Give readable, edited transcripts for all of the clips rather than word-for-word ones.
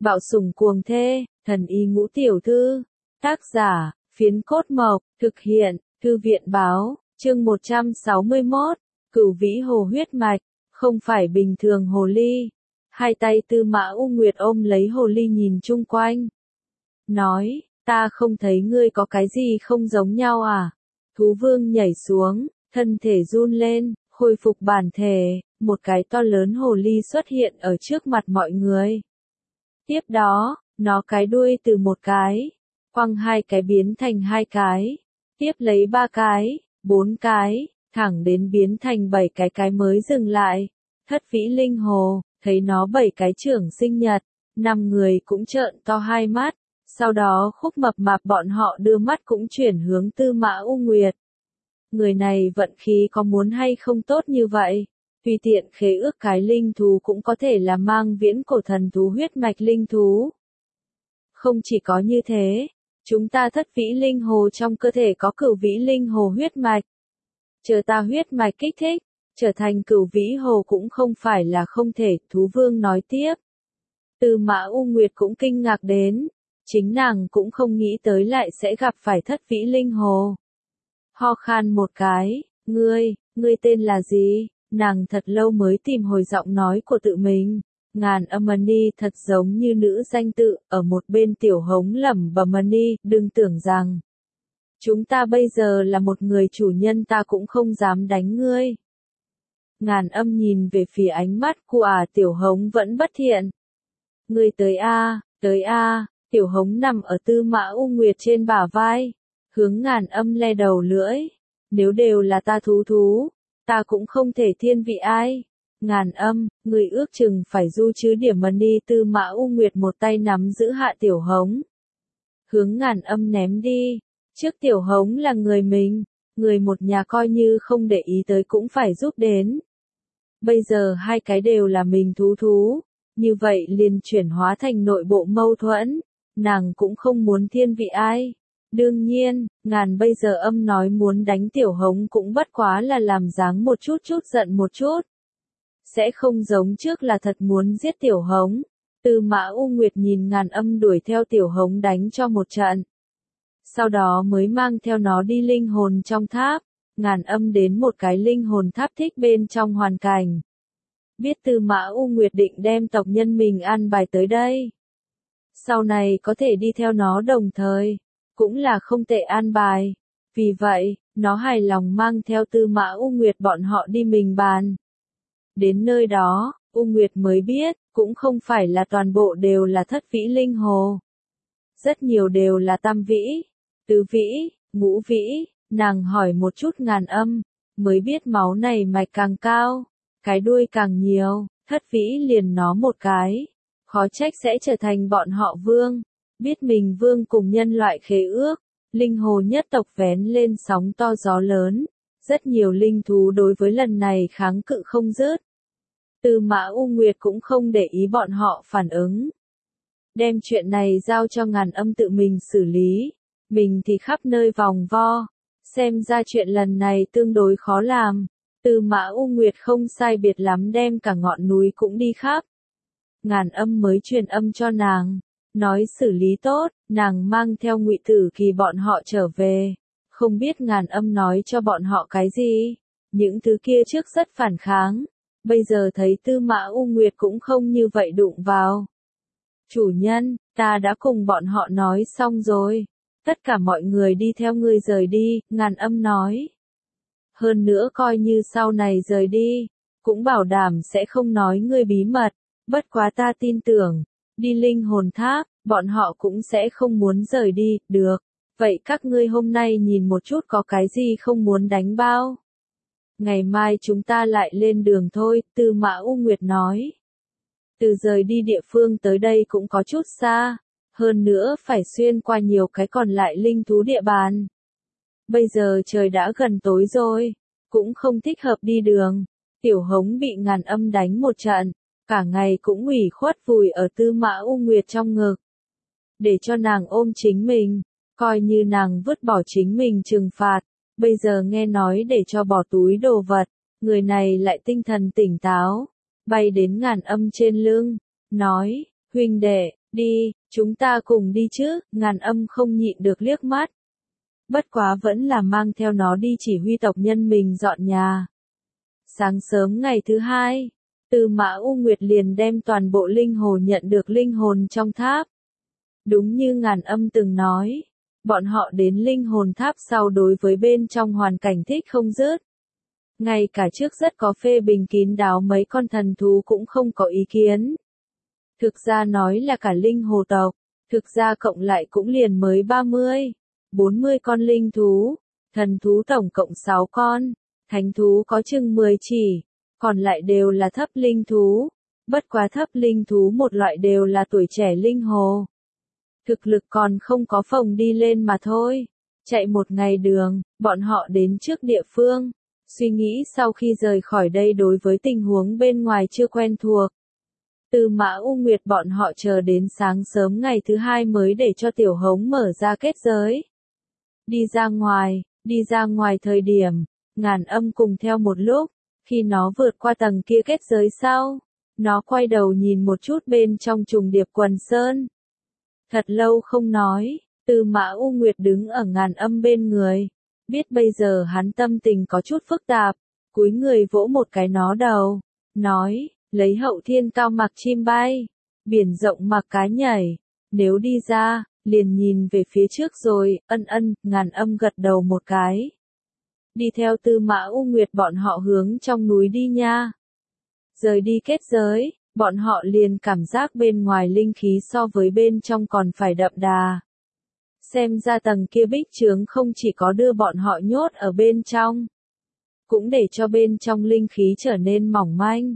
Bạo sủng cuồng thê, thần y ngũ tiểu thư. Tác giả, Phiến Cốt Mộc, thực hiện, Thư viện báo, chương 161, Cửu Vĩ Hồ huyết mạch, không phải bình thường hồ ly. Hai tay Tư Mã U Nguyệt ôm lấy hồ ly nhìn chung quanh. Nói, ta không thấy ngươi có cái gì không giống nhau à? Thú vương nhảy xuống, thân thể run lên, khôi phục bản thể, một cái to lớn hồ ly xuất hiện ở trước mặt mọi người. Tiếp đó, nó cái đuôi từ một cái, quăng hai cái biến thành hai cái, tiếp lấy ba cái, bốn cái, thẳng đến biến thành bảy cái mới dừng lại. Thất vĩ linh hồ, thấy nó bảy cái trưởng sinh nhật, năm người cũng trợn to hai mắt, sau đó Khúc Mập Mạp bọn họ đưa mắt cũng chuyển hướng Tư Mã U Nguyệt. Người này vận khí có muốn hay không tốt như vậy, tùy tiện khế ước cái linh thú cũng có thể là mang viễn cổ thần thú huyết mạch linh thú. Không chỉ có như thế, chúng ta thất vĩ linh hồ trong cơ thể có cửu vĩ linh hồ huyết mạch. Chờ ta huyết mạch kích thích, trở thành cửu vĩ hồ cũng không phải là không thể, thú vương nói tiếp. Tư Mã U Nguyệt cũng kinh ngạc đến, chính nàng cũng không nghĩ tới lại sẽ gặp phải thất vĩ linh hồ. Ho khan một cái, ngươi tên là gì? Nàng thật lâu mới tìm hồi giọng nói của tự mình. Ngàn Âm Mani thật giống như nữ danh tự, ở một bên Tiểu Hống lẩm bẩm Mani, đừng tưởng rằng chúng ta bây giờ là một người chủ nhân ta cũng không dám đánh ngươi. Ngàn Âm nhìn về phía ánh mắt của Tiểu Hống vẫn bất thiện. Ngươi tới a, Tiểu Hống nằm ở Tư Mã U Nguyệt trên bả vai, hướng Ngàn Âm le đầu lưỡi. Nếu đều là ta thú, ta cũng không thể thiên vị ai. Ngàn Âm, người ước chừng phải du chứ điểm Mani. Tư Mã U Nguyệt một tay nắm giữ hạ Tiểu Hống, hướng Ngàn Âm ném đi. Trước Tiểu Hống là người mình, người một nhà coi như không để ý tới cũng phải giúp đến. Bây giờ hai cái đều là mình thú, như vậy liền chuyển hóa thành nội bộ mâu thuẫn, nàng cũng không muốn thiên vị ai. Đương nhiên, bây giờ Âm nói muốn đánh Tiểu Hống cũng bất quá là làm dáng một chút giận một chút. Sẽ không giống trước là thật muốn giết Tiểu Hống. Tư Mã U Nguyệt nhìn Ngàn Âm đuổi theo Tiểu Hống đánh cho một trận. Sau đó mới mang theo nó đi linh hồn trong tháp. Ngàn Âm đến một cái linh hồn tháp thích bên trong hoàn cảnh. Biết Tư Mã U Nguyệt định đem tộc nhân mình an bài tới đây. Sau này có thể đi theo nó đồng thời, cũng là không tệ an bài. Vì vậy, nó hài lòng mang theo Tư Mã U Nguyệt bọn họ đi mình bàn. Đến nơi đó, U Nguyệt mới biết, cũng không phải là toàn bộ đều là thất vĩ linh hồ. Rất nhiều đều là tam vĩ, tứ vĩ, ngũ vĩ. Nàng hỏi một chút Ngàn Âm, mới biết máu này mạch càng cao, cái đuôi càng nhiều, thất vĩ liền nó một cái. Khó trách sẽ trở thành bọn họ vương. Biết mình vương cùng nhân loại khế ước, linh hồ nhất tộc vén lên sóng to gió lớn. Rất nhiều linh thú đối với lần này kháng cự không dứt. Tư Mã U Nguyệt cũng không để ý bọn họ phản ứng. Đem chuyện này giao cho Ngàn Âm tự mình xử lý. Mình thì khắp nơi vòng vo. Xem ra chuyện lần này tương đối khó làm. Tư Mã U Nguyệt không sai biệt lắm đem cả ngọn núi cũng đi khắp. Ngàn Âm mới truyền âm cho nàng. Nói xử lý tốt, nàng mang theo Ngụy Tử Kỳ bọn họ trở về. Không biết Ngàn Âm nói cho bọn họ cái gì. Những thứ kia trước rất phản kháng. Bây giờ thấy Tư Mã U Nguyệt cũng không như vậy đụng vào. Chủ nhân, ta đã cùng bọn họ nói xong rồi. Tất cả mọi người đi theo ngươi rời đi, Ngàn Âm nói. Hơn nữa coi như sau này rời đi, cũng bảo đảm sẽ không nói ngươi bí mật. Bất quá ta tin tưởng, đi linh hồn tháp, bọn họ cũng sẽ không muốn rời đi, được. Vậy các ngươi hôm nay nhìn một chút có cái gì không muốn đánh bao? Ngày mai chúng ta lại lên đường thôi, Tư Mã U Nguyệt nói. Từ rời đi địa phương tới đây cũng có chút xa, hơn nữa phải xuyên qua nhiều cái còn lại linh thú địa bàn. Bây giờ trời đã gần tối rồi, cũng không thích hợp đi đường. Tiểu Hống bị Ngàn Âm đánh một trận, cả ngày cũng ủy khuất vùi ở Tư Mã U Nguyệt trong ngực. Để cho nàng ôm chính mình, coi như nàng vứt bỏ chính mình trừng phạt. Bây giờ nghe nói để cho bỏ túi đồ vật, người này lại tinh thần tỉnh táo, bay đến Ngàn Âm trên lưng, nói, huynh đệ, Đi, chúng ta cùng đi chứ, Ngàn Âm không nhịn được liếc mắt. Bất quá vẫn là mang theo nó đi chỉ huy tộc nhân mình dọn nhà. Sáng sớm ngày thứ hai, Tư Mã U Nguyệt liền đem toàn bộ linh hồn nhận được linh hồn trong tháp. Đúng như Ngàn Âm từng nói, bọn họ đến linh hồn tháp sau đối với bên trong hoàn cảnh thích không dứt. Ngay cả trước rất có phê bình kín đáo mấy con thần thú cũng không có ý kiến. Thực ra nói là cả linh hồ tộc, thực ra cộng lại cũng liền mới 40 con linh thú, thần thú tổng cộng 6 con, thánh thú có chừng 10 chỉ, còn lại đều là thấp linh thú, bất quá thấp linh thú một loại đều là tuổi trẻ linh hồ. Thực lực còn không có phồng đi lên mà thôi. Chạy một ngày đường, bọn họ đến trước địa phương. Suy nghĩ sau khi rời khỏi đây đối với tình huống bên ngoài chưa quen thuộc. Tư Mã U Nguyệt bọn họ chờ đến sáng sớm ngày thứ hai mới để cho Tiểu Hống mở ra kết giới. Đi ra ngoài thời điểm, Ngàn Âm cùng theo một lúc, khi nó vượt qua tầng kia kết giới sau, nó quay đầu nhìn một chút bên trong trùng điệp quần sơn. Thật lâu không nói, Tư Mã U Nguyệt đứng ở Ngàn Âm bên người, biết bây giờ hắn tâm tình có chút phức tạp, cúi người vỗ một cái nó đầu, nói, lấy hậu thiên cao mặc chim bay, biển rộng mặc cá nhảy, nếu đi ra, liền nhìn về phía trước rồi, Ngàn Âm gật đầu một cái. Đi theo Tư Mã U Nguyệt bọn họ hướng trong núi đi nha. Rời đi kết giới, bọn họ liền cảm giác bên ngoài linh khí so với bên trong còn phải đậm đà. Xem ra tầng kia bích chướng không chỉ có đưa bọn họ nhốt ở bên trong, cũng để cho bên trong linh khí trở nên mỏng manh.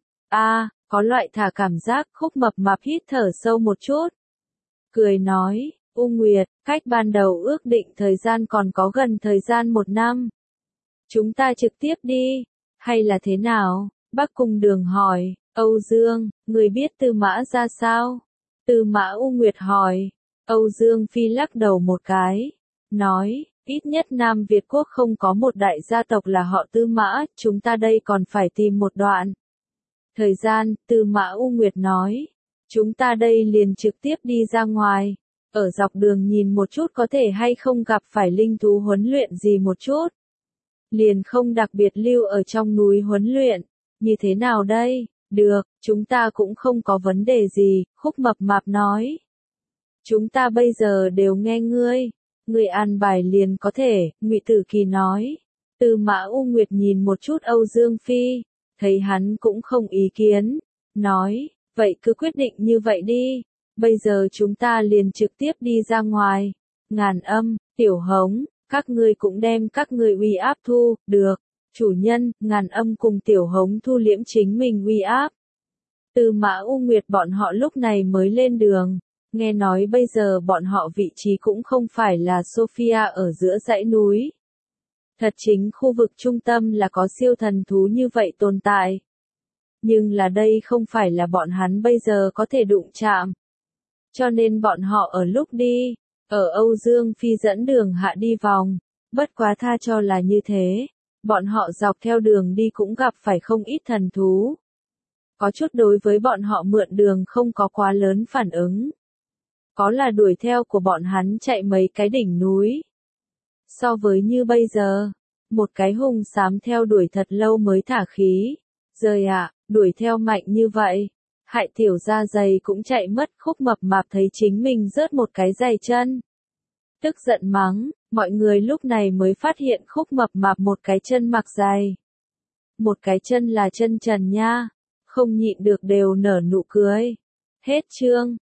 Có loại thả cảm giác. Khúc Mập Mạp hít thở sâu một chút. Cười nói, U Nguyệt, cách ban đầu ước định thời gian còn có gần thời gian 1 năm. Chúng ta trực tiếp đi, hay là thế nào? Bắc Cung Đường hỏi, Âu Dương, người biết Tư Mã ra sao? Tư Mã U Nguyệt hỏi, Âu Dương Phi lắc đầu một cái, nói, ít nhất Nam Việt Quốc không có một đại gia tộc là họ Tư Mã, chúng ta đây còn phải tìm một đoạn thời gian. Tư Mã U Nguyệt nói, chúng ta đây liền trực tiếp đi ra ngoài, ở dọc đường nhìn một chút có thể hay không gặp phải linh thú huấn luyện gì một chút. Liền không đặc biệt lưu ở trong núi huấn luyện, như thế nào đây? Được, chúng ta cũng không có vấn đề gì, Khúc Mập Mạp nói. Chúng ta bây giờ đều nghe ngươi an bài liền có thể, Ngụy Tử Kỳ nói. Tư Mã U Nguyệt nhìn một chút Âu Dương Phi, thấy hắn cũng không ý kiến, nói, vậy cứ quyết định như vậy đi, bây giờ chúng ta liền trực tiếp đi ra ngoài. Ngàn Âm, Tiểu Hống, các ngươi cũng đem các ngươi uy áp thu, được, chủ nhân. Ngàn Âm cùng Tiểu Hống thu liễm chính mình uy áp. Tư Mã U Nguyệt bọn họ lúc này mới lên đường, nghe nói bây giờ bọn họ vị trí cũng không phải là Sophia ở giữa dãy núi. Thật chính khu vực trung tâm là có siêu thần thú như vậy tồn tại. Nhưng là đây không phải là bọn hắn bây giờ có thể đụng chạm. Cho nên bọn họ ở lúc đi, ở Âu Dương Phi dẫn đường hạ đi vòng, bất quá tha cho là như thế, bọn họ dọc theo đường đi cũng gặp phải không ít thần thú. Có chút đối với bọn họ mượn đường không có quá lớn phản ứng. Có là đuổi theo của bọn hắn chạy mấy cái đỉnh núi. So với như bây giờ, một cái hùng xám theo đuổi thật lâu mới thả khí. Rời đuổi theo mạnh như vậy, hại tiểu da giày cũng chạy mất. Khúc Mập Mạp thấy chính mình rớt một cái giày chân, tức giận mắng, mọi người lúc này mới phát hiện Khúc Mập Mạp một cái chân mặc giày, một cái chân là chân trần nha, không nhịn được đều nở nụ cười. Hết chương.